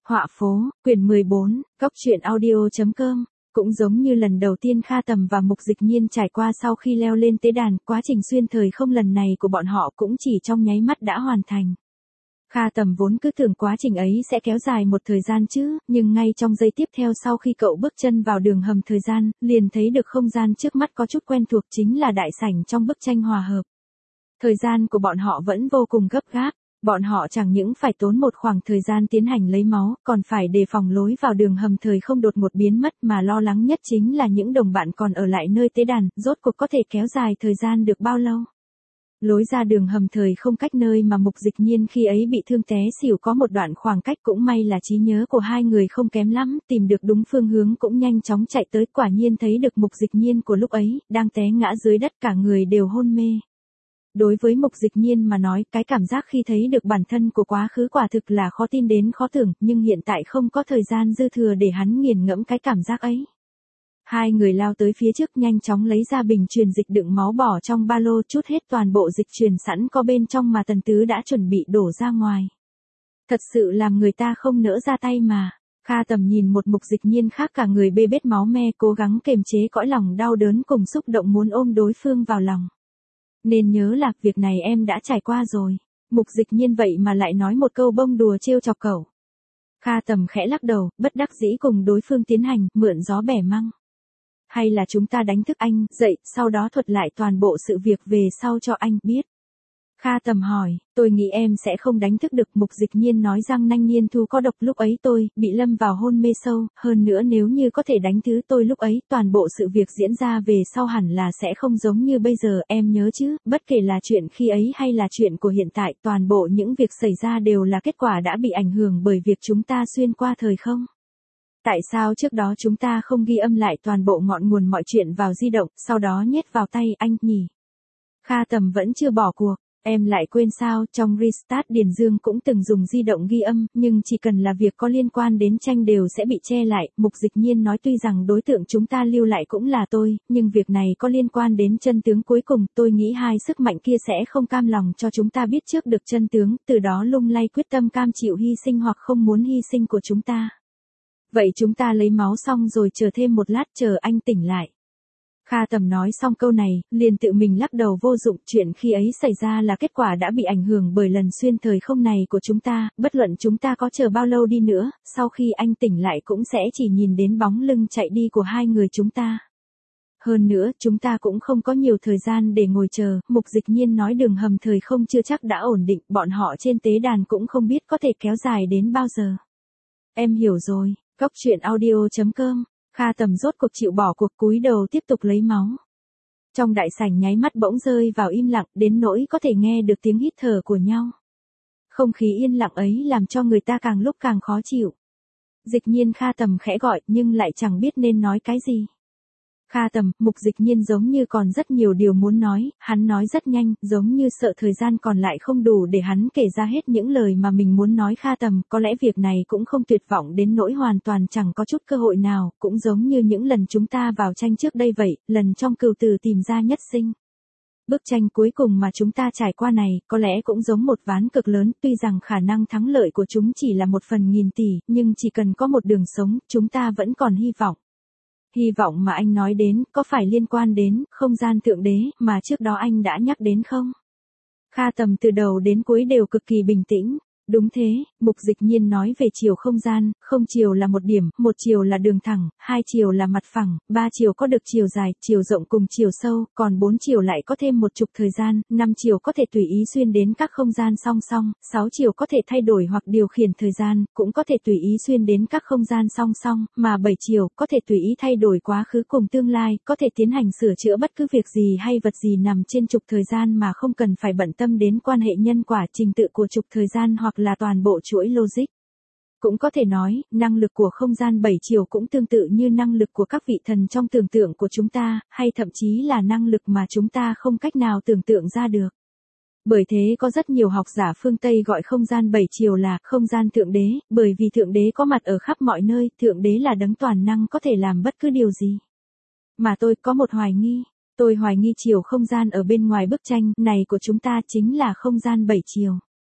Họa phố, quyển 14, Cóc truyện audio.com. Cũng giống như lần đầu tiên Kha Tầm và Mục Dịch Nhiên trải qua sau khi leo lên tế đàn, quá trình xuyên thời không lần này của bọn họ cũng chỉ trong nháy mắt đã hoàn thành. Kha Tầm vốn cứ tưởng quá trình ấy sẽ kéo dài một thời gian chứ, nhưng ngay trong giây tiếp theo sau khi cậu bước chân vào đường hầm thời gian, liền thấy được không gian trước mắt có chút quen thuộc, chính là đại sảnh trong bức tranh hòa hợp. Thời gian của bọn họ vẫn vô cùng gấp gáp. Bọn họ chẳng những phải tốn một khoảng thời gian tiến hành lấy máu, còn phải đề phòng lối vào đường hầm thời không đột ngột biến mất, mà lo lắng nhất chính là những đồng bạn còn ở lại nơi tế đàn, rốt cuộc có thể kéo dài thời gian được bao lâu. Lối ra đường hầm thời không cách nơi mà Mục Dịch Nhiên khi ấy bị thương té xỉu có một đoạn khoảng cách, cũng may là trí nhớ của hai người không kém lắm, tìm được đúng phương hướng cũng nhanh chóng chạy tới, quả nhiên thấy được Mục Dịch Nhiên của lúc ấy, đang té ngã dưới đất, cả người đều hôn mê. Đối với Mục Dịch Nhiên mà nói, cái cảm giác khi thấy được bản thân của quá khứ quả thực là khó tin đến khó tưởng, nhưng hiện tại không có thời gian dư thừa để hắn nghiền ngẫm cái cảm giác ấy. Hai người lao tới phía trước, nhanh chóng lấy ra bình truyền dịch đựng máu bỏ trong ba lô, trút hết toàn bộ dịch truyền sẵn có bên trong mà Tần Tứ đã chuẩn bị đổ ra ngoài. Thật sự làm người ta không nỡ ra tay mà. Kha Tầm nhìn một Mục Dịch Nhiên khác cả người bê bết máu me, cố gắng kềm chế cõi lòng đau đớn cùng xúc động muốn ôm đối phương vào lòng. Nên nhớ là việc này em đã trải qua rồi. Mục Dịch Nhiên vậy mà lại nói một câu bông đùa trêu chọc cậu. Kha Tầm khẽ lắc đầu, bất đắc dĩ cùng đối phương tiến hành, mượn gió bẻ măng. Hay là chúng ta đánh thức anh, dậy, sau đó thuật lại toàn bộ sự việc về sau cho anh biết. Kha Tầm hỏi, tôi nghĩ em sẽ không đánh thức được. Mục Dịch Nhiên nói rằng nanh niên thu có độc, lúc ấy tôi bị lâm vào hôn mê sâu, hơn nữa nếu như có thể đánh thứ tôi lúc ấy, toàn bộ sự việc diễn ra về sau hẳn là sẽ không giống như bây giờ, em nhớ chứ, bất kể là chuyện khi ấy hay là chuyện của hiện tại, toàn bộ những việc xảy ra đều là kết quả đã bị ảnh hưởng bởi việc chúng ta xuyên qua thời không. Tại sao trước đó chúng ta không ghi âm lại toàn bộ ngọn nguồn mọi chuyện vào di động, sau đó nhét vào tay anh nhỉ? Kha Tầm vẫn chưa bỏ cuộc. Em lại quên sao, trong Restart Điền Dương cũng từng dùng di động ghi âm, nhưng chỉ cần là việc có liên quan đến tranh đều sẽ bị che lại. Mục Dịch Nhiên nói tuy rằng đối tượng chúng ta lưu lại cũng là tôi, nhưng việc này có liên quan đến chân tướng cuối cùng, tôi nghĩ hai sức mạnh kia sẽ không cam lòng cho chúng ta biết trước được chân tướng, từ đó lung lay quyết tâm cam chịu hy sinh hoặc không muốn hy sinh của chúng ta. Vậy chúng ta lấy máu xong rồi chờ thêm một lát, chờ anh tỉnh lại. Kha Tầm nói xong câu này, liền tự mình lắc đầu vô dụng, chuyện khi ấy xảy ra là kết quả đã bị ảnh hưởng bởi lần xuyên thời không này của chúng ta, bất luận chúng ta có chờ bao lâu đi nữa, sau khi anh tỉnh lại cũng sẽ chỉ nhìn đến bóng lưng chạy đi của hai người chúng ta. Hơn nữa, chúng ta cũng không có nhiều thời gian để ngồi chờ. Mục Dịch Nhiên nói đường hầm thời không chưa chắc đã ổn định, bọn họ trên tế đàn cũng không biết có thể kéo dài đến bao giờ. Em hiểu rồi. Cóc truyện audio.com. Kha Tầm rốt cuộc chịu bỏ cuộc, cúi đầu tiếp tục lấy máu. Trong đại sảnh nháy mắt bỗng rơi vào im lặng, đến nỗi có thể nghe được tiếng hít thở của nhau. Không khí yên lặng ấy làm cho người ta càng lúc càng khó chịu. Dịch Nhiên, Kha Tầm khẽ gọi nhưng lại chẳng biết nên nói cái gì. Kha Tầm, Mục Dịch Nhiên giống như còn rất nhiều điều muốn nói, hắn nói rất nhanh, giống như sợ thời gian còn lại không đủ để hắn kể ra hết những lời mà mình muốn nói. Kha Tầm, có lẽ việc này cũng không tuyệt vọng đến nỗi hoàn toàn chẳng có chút cơ hội nào, cũng giống như những lần chúng ta vào tranh trước đây vậy, lần trong cừu tử tìm ra nhất sinh. Bức tranh cuối cùng mà chúng ta trải qua này, có lẽ cũng giống một ván cực lớn, tuy rằng khả năng thắng lợi của chúng chỉ là 1/1000 tỷ, nhưng chỉ cần có một đường sống, chúng ta vẫn còn hy vọng. Hy vọng mà anh nói đến, có phải liên quan đến không gian thượng đế mà trước đó anh đã nhắc đến không? Kha Tầm từ đầu đến cuối đều cực kỳ bình tĩnh. Đúng thế, Mục Dịch Nhiên nói về chiều không gian, không chiều là một điểm, một chiều là đường thẳng, hai chiều là mặt phẳng, ba chiều có được chiều dài, chiều rộng cùng chiều sâu, còn bốn chiều lại có thêm một chục thời gian, năm chiều có thể tùy ý xuyên đến các không gian song song, sáu chiều có thể thay đổi hoặc điều khiển thời gian, cũng có thể tùy ý xuyên đến các không gian song song, mà bảy chiều có thể tùy ý thay đổi quá khứ cùng tương lai, có thể tiến hành sửa chữa bất cứ việc gì hay vật gì nằm trên trục thời gian mà không cần phải bận tâm đến quan hệ nhân quả trình tự của trục thời gian hoặc là toàn bộ chuỗi logic. Cũng có thể nói, năng lực của không gian bảy chiều cũng tương tự như năng lực của các vị thần trong tưởng tượng của chúng ta, hay thậm chí là năng lực mà chúng ta không cách nào tưởng tượng ra được. Bởi thế có rất nhiều học giả phương Tây gọi không gian bảy chiều là không gian thượng đế, bởi vì thượng đế có mặt ở khắp mọi nơi, thượng đế là đấng toàn năng có thể làm bất cứ điều gì. Mà tôi có một hoài nghi. Tôi hoài nghi chiều không gian ở bên ngoài bức tranh này của chúng ta chính là không gian bảy chiều.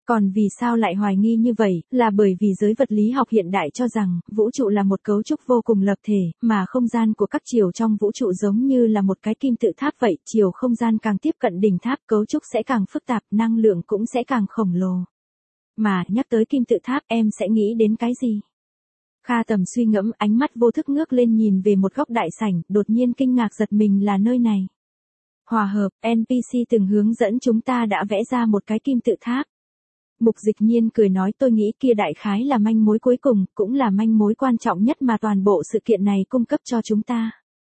Còn vì sao lại hoài nghi như vậy, là bởi vì giới vật lý học hiện đại cho rằng, vũ trụ là một cấu trúc vô cùng lập thể, mà không gian của các chiều trong vũ trụ giống như là một cái kim tự tháp vậy, chiều không gian càng tiếp cận đỉnh tháp, cấu trúc sẽ càng phức tạp, năng lượng cũng sẽ càng khổng lồ. Mà, nhắc tới kim tự tháp, em sẽ nghĩ đến cái gì? Kha Tầm suy ngẫm, ánh mắt vô thức ngước lên nhìn về một góc đại sảnh, đột nhiên kinh ngạc giật mình là nơi này. Hòa hợp, NPC từng hướng dẫn chúng ta đã vẽ ra một cái kim tự tháp. Mục Dịch Nhiên cười nói, tôi nghĩ kia đại khái là manh mối cuối cùng, cũng là manh mối quan trọng nhất mà toàn bộ sự kiện này cung cấp cho chúng ta.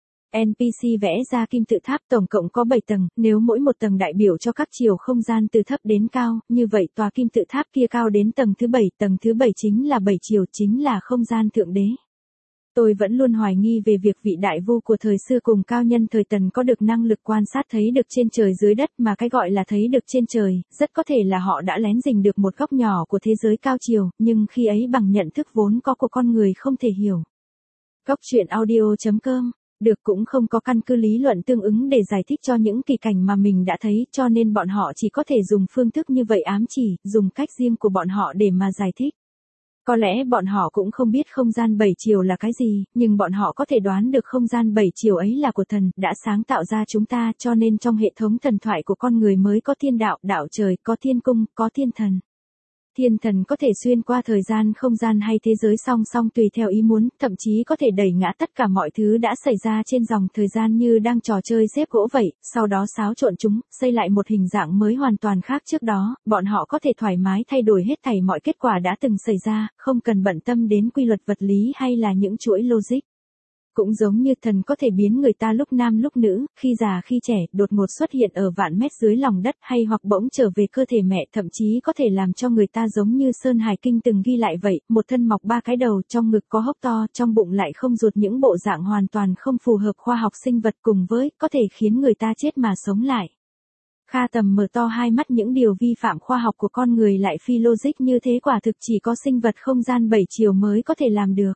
NPC vẽ ra kim tự tháp tổng cộng có 7 tầng, nếu mỗi một tầng đại biểu cho các chiều không gian từ thấp đến cao, như vậy tòa kim tự tháp kia cao đến tầng thứ 7 chính là 7 chiều, chính là không gian thượng đế. Tôi vẫn luôn hoài nghi về việc vị đại vu của thời xưa cùng cao nhân thời Tần có được năng lực quan sát thấy được trên trời dưới đất, mà cái gọi là thấy được trên trời, rất có thể là họ đã lén rình được một góc nhỏ của thế giới cao chiều, nhưng khi ấy bằng nhận thức vốn có của con người không thể hiểu. Góc truyện audio.com được cũng không có căn cứ lý luận tương ứng để giải thích cho những kỳ cảnh mà mình đã thấy, cho nên bọn họ chỉ có thể dùng phương thức như vậy ám chỉ, dùng cách riêng của bọn họ để mà giải thích. Có lẽ bọn họ cũng không biết không gian 7 chiều là cái gì, nhưng bọn họ có thể đoán được không gian 7 chiều ấy là của thần, đã sáng tạo ra chúng ta, cho nên trong hệ thống thần thoại của con người mới có thiên đạo, đạo trời, có thiên cung, có thiên thần. Thiên thần có thể xuyên qua thời gian không gian hay thế giới song song tùy theo ý muốn, thậm chí có thể đẩy ngã tất cả mọi thứ đã xảy ra trên dòng thời gian như đang trò chơi xếp gỗ vậy, sau đó xáo trộn chúng, xây lại một hình dạng mới hoàn toàn khác trước đó, bọn họ có thể thoải mái thay đổi hết thảy mọi kết quả đã từng xảy ra, không cần bận tâm đến quy luật vật lý hay là những chuỗi logic. Cũng giống như thần có thể biến người ta lúc nam lúc nữ, khi già khi trẻ, đột ngột xuất hiện ở vạn mét dưới lòng đất hay hoặc bỗng trở về cơ thể mẹ, thậm chí có thể làm cho người ta giống như Sơn Hải Kinh từng ghi lại vậy, một thân mọc 3 cái đầu, trong ngực có hốc to, trong bụng lại không ruột, những bộ dạng hoàn toàn không phù hợp khoa học sinh vật, cùng với, có thể khiến người ta chết mà sống lại. Kha Tầm mở to hai mắt, những điều vi phạm khoa học của con người lại phi logic như thế quả thực chỉ có sinh vật không gian 7 chiều mới có thể làm được.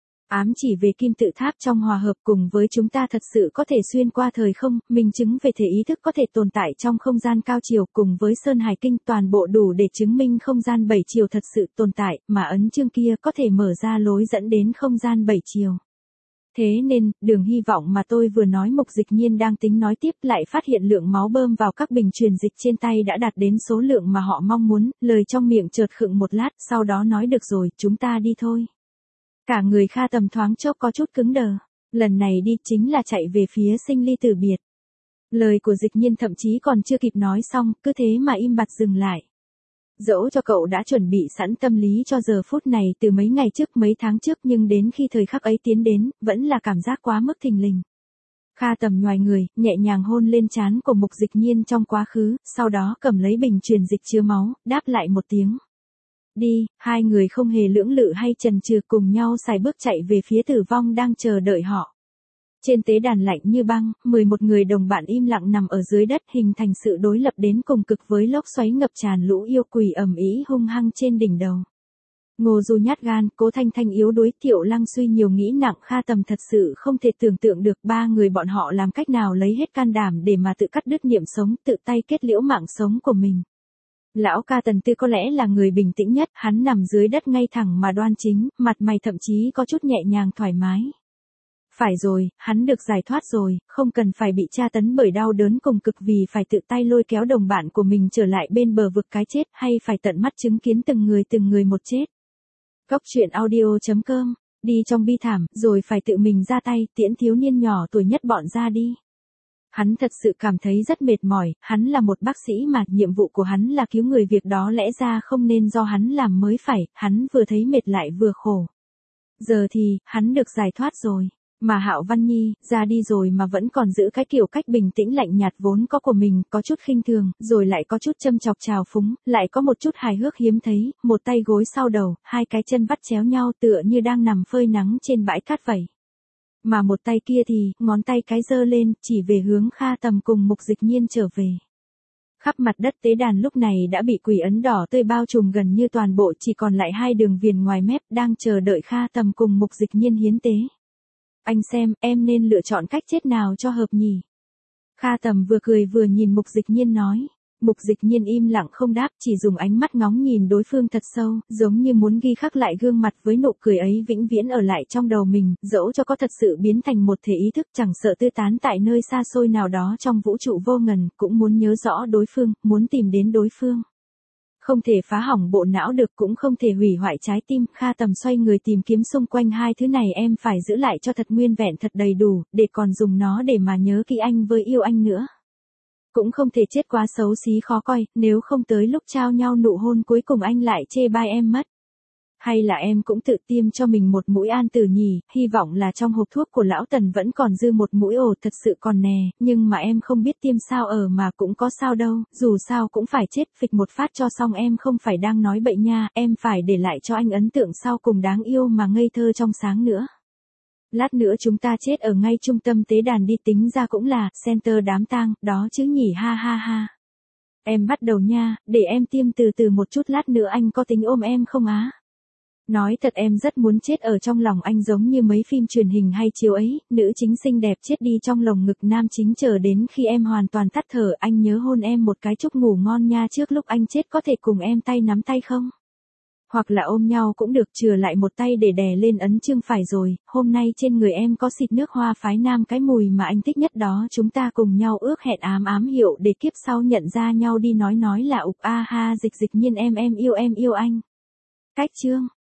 Ám chỉ về kim tự tháp trong hòa hợp cùng với chúng ta thật sự có thể xuyên qua thời không, minh chứng về thể ý thức có thể tồn tại trong không gian cao chiều cùng với Sơn Hải Kinh toàn bộ đủ để chứng minh không gian 7 chiều thật sự tồn tại, mà ấn chương kia có thể mở ra lối dẫn đến không gian 7 chiều. Thế nên, đường hy vọng mà tôi vừa nói, Mục Dịch Nhiên đang tính nói tiếp lại phát hiện lượng máu bơm vào các bình truyền dịch trên tay đã đạt đến số lượng mà họ mong muốn, lời trong miệng chợt khựng một lát, sau đó nói được rồi, chúng ta đi thôi. Cả người Kha Tầm thoáng chốc có chút cứng đờ, lần này đi chính là chạy về phía sinh ly tử biệt. Lời của Dịch Nhiên thậm chí còn chưa kịp nói xong, cứ thế mà im bặt dừng lại. Dẫu cho cậu đã chuẩn bị sẵn tâm lý cho giờ phút này từ mấy ngày trước mấy tháng trước, nhưng đến khi thời khắc ấy tiến đến, vẫn là cảm giác quá mức thình lình. Kha Tầm nhoài người, nhẹ nhàng hôn lên trán của Mục Dịch Nhiên trong quá khứ, sau đó cầm lấy bình truyền dịch chứa máu, đáp lại một tiếng. Đi, hai người không hề lưỡng lự hay chần chừ, cùng nhau xài bước chạy về phía tử vong đang chờ đợi họ. Trên tế đàn lạnh như băng, 11 người đồng bạn im lặng nằm ở dưới đất, hình thành sự đối lập đến cùng cực với lốc xoáy ngập tràn lũ yêu quỷ ầm ĩ hung hăng trên đỉnh đầu. Ngô Du nhát gan, Cố Thanh Thanh yếu đuối, Thiệu Lăng suy nhiều nghĩ nặng, Kha Tầm thật sự không thể tưởng tượng được ba người bọn họ làm cách nào lấy hết can đảm để mà tự cắt đứt niệm sống, tự tay kết liễu mạng sống của mình. Lão ca Tần Tư có lẽ là người bình tĩnh nhất, hắn nằm dưới đất ngay thẳng mà đoan chính, mặt mày thậm chí có chút nhẹ nhàng thoải mái. Phải rồi, hắn được giải thoát rồi, không cần phải bị tra tấn bởi đau đớn cùng cực vì phải tự tay lôi kéo đồng bạn của mình trở lại bên bờ vực cái chết, hay phải tận mắt chứng kiến từng người một chết. Góc truyện audio.com, đi trong bi thảm, rồi phải tự mình ra tay, tiễn thiếu niên nhỏ tuổi nhất bọn ra đi. Hắn thật sự cảm thấy rất mệt mỏi, hắn là một bác sĩ mà, nhiệm vụ của hắn là cứu người, việc đó lẽ ra không nên do hắn làm mới phải, hắn vừa thấy mệt lại vừa khổ. Giờ thì, hắn được giải thoát rồi, mà Hạo Văn Nhi, ra đi rồi mà vẫn còn giữ cái kiểu cách bình tĩnh lạnh nhạt vốn có của mình, có chút khinh thường, rồi lại có chút châm chọc trào phúng, lại có một chút hài hước hiếm thấy, một tay gối sau đầu, hai cái chân vắt chéo nhau tựa như đang nằm phơi nắng trên bãi cát vậy. Mà một tay kia thì, ngón tay cái giơ lên, chỉ về hướng Kha Tầm cùng Mục Dịch Nhiên trở về. Khắp mặt đất tế đàn lúc này đã bị quỷ ấn đỏ tươi bao trùm gần như toàn bộ, chỉ còn lại hai đường viền ngoài mép đang chờ đợi Kha Tầm cùng Mục Dịch Nhiên hiến tế. Anh xem, em nên lựa chọn cách chết nào cho hợp nhỉ? Kha Tầm vừa cười vừa nhìn Mục Dịch Nhiên nói. Mục Dịch Nhiên im lặng không đáp, chỉ dùng ánh mắt ngóng nhìn đối phương thật sâu, giống như muốn ghi khắc lại gương mặt với nụ cười ấy vĩnh viễn ở lại trong đầu mình, dẫu cho có thật sự biến thành một thể ý thức chẳng sợ tư tán tại nơi xa xôi nào đó trong vũ trụ vô ngần, cũng muốn nhớ rõ đối phương, muốn tìm đến đối phương. Không thể phá hỏng bộ não được cũng không thể hủy hoại trái tim, Kha Tầm xoay người tìm kiếm xung quanh hai thứ này em phải giữ lại cho thật nguyên vẹn thật đầy đủ, để còn dùng nó để mà nhớ kỹ anh với yêu anh nữa. Cũng không thể chết quá xấu xí khó coi, nếu không tới lúc trao nhau nụ hôn cuối cùng anh lại chê bai em mất. Hay là em cũng tự tiêm cho mình một mũi an tử nhỉ, hy vọng là trong hộp thuốc của lão Tần vẫn còn dư một mũi thật sự còn nè, nhưng mà em không biết tiêm sao mà cũng có sao đâu, dù sao cũng phải chết, phịch một phát cho xong em không phải đang nói bậy nha, em phải để lại cho anh ấn tượng sau cùng đáng yêu mà ngây thơ trong sáng nữa. Lát nữa chúng ta chết ở ngay trung tâm tế đàn đi, tính ra cũng là center đám tang, đó chứ nhỉ, ha ha ha. Em bắt đầu nha, để em tiêm từ từ một chút, lát nữa anh có tính ôm em không á? Nói thật em rất muốn chết ở trong lòng anh giống như mấy phim truyền hình hay chiếu ấy, nữ chính xinh đẹp chết đi trong lồng ngực nam chính chờ đến khi em hoàn toàn tắt thở, anh nhớ hôn em một cái chúc ngủ ngon nha, trước lúc anh chết có thể cùng em tay nắm tay không? Hoặc là ôm nhau cũng được, chừa lại một tay để đè lên ấn chương phải rồi, hôm nay trên người em có xịt nước hoa phái nam cái mùi mà anh thích nhất đó, chúng ta cùng nhau ước hẹn ám hiệu để kiếp sau nhận ra nhau đi, nói là ục a ha Dịch Dịch Nhiên em yêu anh. Cách chương